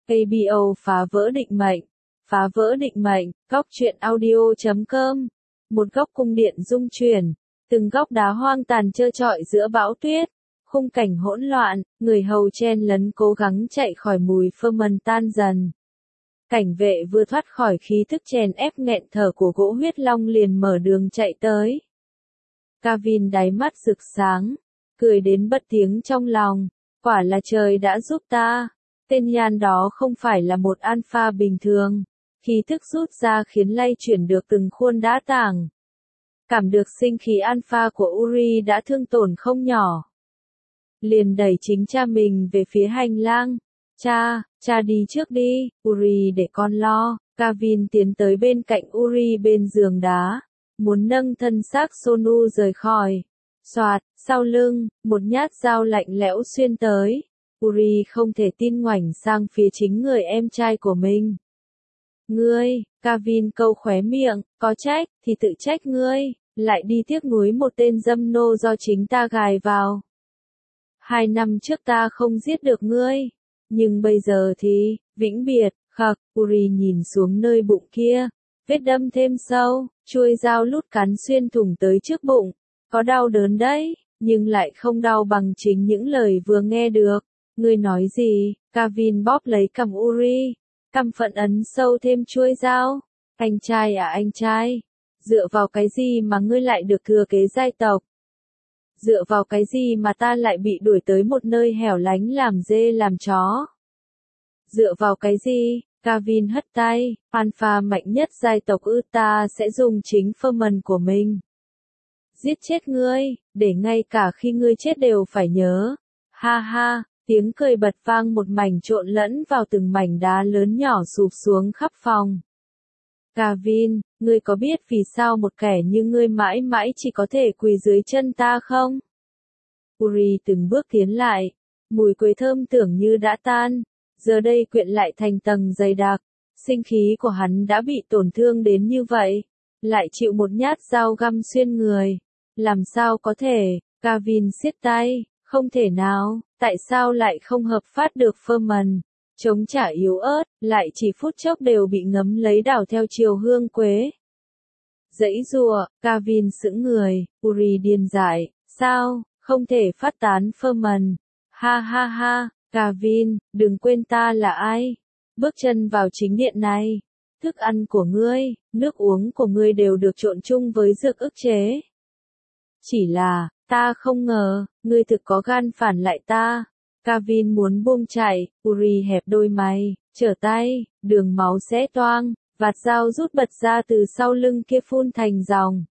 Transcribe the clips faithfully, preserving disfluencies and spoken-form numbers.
a bê o phá vỡ định mệnh. Phá vỡ định mệnh, góc truyện audio chấm com. Một góc cung điện rung chuyển, từng góc đá hoang tàn trơ trọi giữa bão tuyết. Khung cảnh hỗn loạn, người hầu chen lấn cố gắng chạy khỏi mùi phơ mần tan dần. Cảnh vệ vừa thoát khỏi khí thức chèn ép nghẹn thở của gỗ huyết long liền mở đường chạy tới. Kavin đáy mắt rực sáng, cười đến bất tiếng trong lòng, quả là trời đã giúp ta. Tên Yan đó không phải là một alpha bình thường, khí thức rút ra khiến lay chuyển được từng khuôn đá tảng. Cảm được sinh khí alpha của Uri đã thương tổn không nhỏ. Liền đẩy chính cha mình về phía hành lang. Cha, cha đi trước đi, Uri để con lo. Kavin tiến tới bên cạnh Uri bên giường đá, muốn nâng thân xác Sonu rời khỏi. Soạt, sau lưng, một nhát dao lạnh lẽo xuyên tới. Uri không thể tin ngoảnh sang phía chính người em trai của mình. Ngươi, Kavin câu khóe miệng, có trách, thì tự trách ngươi, lại đi tiếc nuối một tên dâm nô do chính ta gài vào. Hai năm trước ta không giết được ngươi, nhưng bây giờ thì, vĩnh biệt, khặc, Uri nhìn xuống nơi bụng kia, vết đâm thêm sâu, chuôi dao lút cắn xuyên thủng tới trước bụng, có đau đớn đấy, nhưng lại không đau bằng chính những lời vừa nghe được. Ngươi nói gì? Kavin bóp lấy cằm Uri, căm phẫn ấn sâu thêm chuôi dao. Anh trai à anh trai, dựa vào cái gì mà ngươi lại được thừa kế giai tộc? Dựa vào cái gì mà ta lại bị đuổi tới một nơi hẻo lánh làm dê làm chó? Dựa vào cái gì? Kavin hất tay, alpha mạnh nhất giai tộc ư, ta sẽ dùng chính phơ mần của mình giết chết ngươi, để ngay cả khi ngươi chết đều phải nhớ. Ha ha, tiếng cười bật vang một mảnh trộn lẫn vào từng mảnh đá lớn nhỏ sụp xuống khắp phòng. Kavin, ngươi có biết vì sao một kẻ như ngươi mãi mãi chỉ có thể quỳ dưới chân ta không? Uri từng bước tiến lại, mùi quế thơm tưởng như đã tan, giờ đây quyện lại thành tầng dày đặc. Sinh khí của hắn đã bị tổn thương đến như vậy, lại chịu một nhát dao găm xuyên người. Làm sao có thể? Kavin siết tay, không thể nào, tại sao lại không hợp phát được phơ mần? Chống trả yếu ớt, lại chỉ phút chốc đều bị ngấm lấy đảo theo chiều hương quế. Dãy rùa, Kavin sững người, Uri điên dại, sao, không thể phát tán phơ mần? Ha ha ha, Kavin, đừng quên ta là ai. Bước chân vào chính điện này. Thức ăn của ngươi, nước uống của ngươi đều được trộn chung với dược ức chế. Chỉ là, ta không ngờ, ngươi thực có gan phản lại ta. Kavin muốn buông chạy, Uri hẹp đôi mày, trở tay, đường máu xé toang, vạt dao rút bật ra từ sau lưng kia phun thành dòng.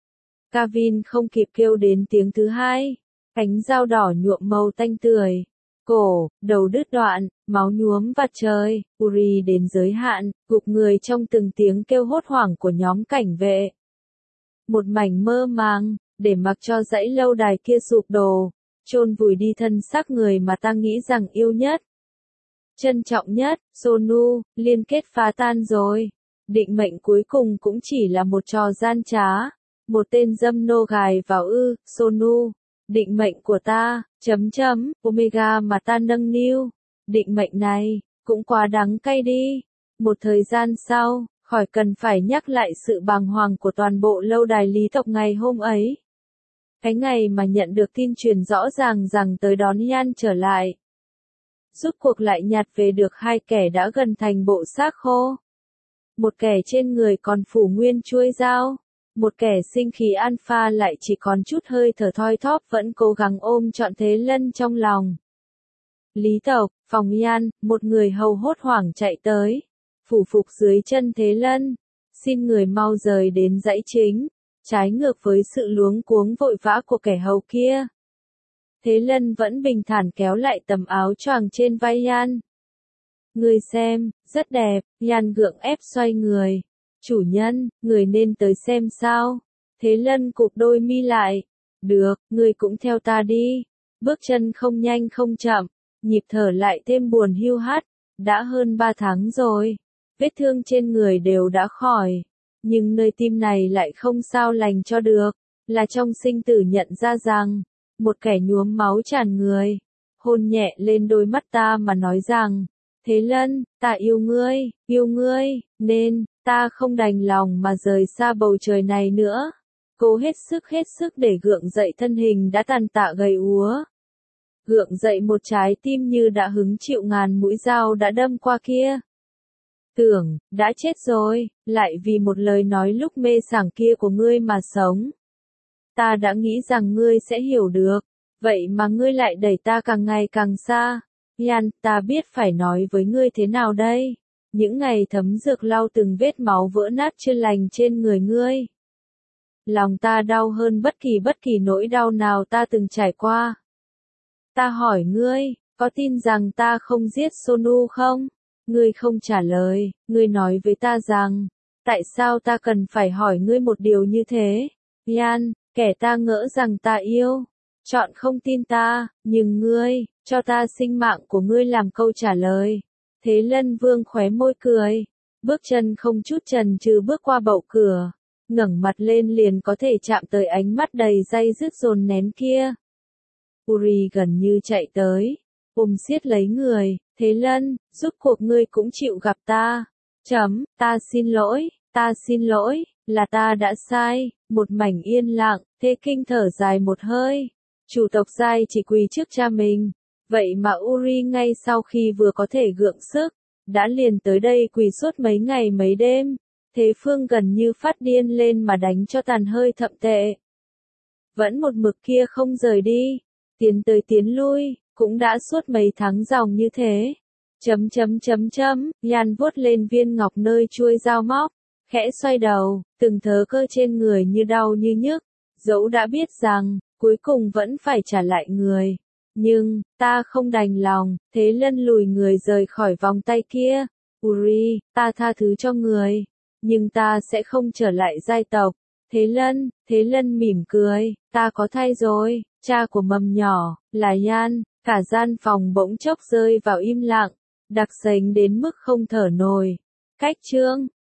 Kavin không kịp kêu đến tiếng thứ hai, cánh dao đỏ nhuộm màu tanh tươi. Cổ, đầu đứt đoạn, máu nhuốm vạt trời, Uri đến giới hạn, gục người trong từng tiếng kêu hốt hoảng của nhóm cảnh vệ. Một mảnh mơ màng, để mặc cho dãy lâu đài kia sụp đổ, chôn vùi đi thân xác người mà ta nghĩ rằng yêu nhất, trân trọng nhất, Sonu, liên kết phá tan rồi. Định mệnh cuối cùng cũng chỉ là một trò gian trá, một tên dâm nô gài vào ư, Sonu. Định mệnh của ta, chấm chấm, Omega mà ta nâng niu. Định mệnh này, cũng quá đắng cay đi. Một thời gian sau, khỏi cần phải nhắc lại sự bàng hoàng của toàn bộ lâu đài lý tộc ngày hôm ấy. Cái ngày mà nhận được tin truyền rõ ràng rằng tới đón Yan trở lại. Rút cuộc lại nhặt về được hai kẻ đã gần thành bộ xác khô. Một kẻ trên người còn phủ nguyên chuôi dao. Một kẻ sinh khí alpha lại chỉ còn chút hơi thở thoi thóp vẫn cố gắng ôm trọn Thế Lân trong lòng. Lý tộc, phòng Yan, một người hầu hốt hoảng chạy tới. Phủ phục dưới chân Thế Lân. Xin người mau rời đến dãy chính. Trái ngược với sự luống cuống vội vã của kẻ hầu kia. Thế Lân vẫn bình thản kéo lại tấm áo choàng trên vai Yan. Người xem, rất đẹp, Yan gượng ép xoay người. Chủ nhân, người nên tới xem sao. Thế Lân cụp đôi mi lại. Được, người cũng theo ta đi. Bước chân không nhanh không chậm, nhịp thở lại thêm buồn hiu hắt. Đã hơn ba tháng rồi. Vết thương trên người đều đã khỏi. Nhưng nơi tim này lại không sao lành cho được. Là trong sinh tử nhận ra rằng, một kẻ nhuốm máu tràn người, hôn nhẹ lên đôi mắt ta mà nói rằng, Thế Lân, ta yêu ngươi, yêu ngươi, nên, ta không đành lòng mà rời xa bầu trời này nữa. Cô hết sức hết sức để gượng dậy thân hình đã tàn tạ gầy úa. Gượng dậy một trái tim như đã hứng chịu ngàn mũi dao đã đâm qua kia. Tưởng, đã chết rồi, lại vì một lời nói lúc mê sảng kia của ngươi mà sống. Ta đã nghĩ rằng ngươi sẽ hiểu được, vậy mà ngươi lại đẩy ta càng ngày càng xa. Yan, ta biết phải nói với ngươi thế nào đây? Những ngày thấm dược lau từng vết máu vỡ nát chưa lành trên người ngươi. Lòng ta đau hơn bất kỳ bất kỳ nỗi đau nào ta từng trải qua. Ta hỏi ngươi, có tin rằng ta không giết Sonu không? Ngươi không trả lời, ngươi nói với ta rằng, tại sao ta cần phải hỏi ngươi một điều như thế? Yan, kẻ ta ngỡ rằng ta yêu, chọn không tin ta, nhưng ngươi, cho ta sinh mạng của ngươi làm câu trả lời. Thế Lân Vương khóe môi cười, bước chân không chút chần chừ bước qua bậu cửa, ngẩng mặt lên liền có thể chạm tới ánh mắt đầy day dứt dồn nén kia. Uri gần như chạy tới, ôm siết lấy người, Thế Lân, rốt cuộc ngươi cũng chịu gặp ta. Chấm, ta xin lỗi, ta xin lỗi, là ta đã sai. Một mảnh yên lặng, Thế Kinh thở dài một hơi. Chủ tộc giai chỉ quỳ trước cha mình. Vậy mà Uri ngay sau khi vừa có thể gượng sức, đã liền tới đây quỳ suốt mấy ngày mấy đêm. Thế Phương gần như phát điên lên mà đánh cho tàn hơi thậm tệ. Vẫn một mực kia không rời đi, tiến tới tiến lui, cũng đã suốt mấy tháng dòng như thế. Chấm chấm chấm chấm, Yan vuốt lên viên ngọc nơi chuôi dao móc, khẽ xoay đầu, từng thớ cơ trên người như đau như nhức, dẫu đã biết rằng, cuối cùng vẫn phải trả lại người. Nhưng, ta không đành lòng, Thế Lân lùi người rời khỏi vòng tay kia. Uri, ta tha thứ cho người, nhưng ta sẽ không trở lại giai tộc. Thế Lân, Thế Lân mỉm cười, ta có thay rồi, cha của mầm nhỏ, là Yan. Cả gian phòng bỗng chốc rơi vào im lặng, đặc sánh đến mức không thở nổi. Cách chương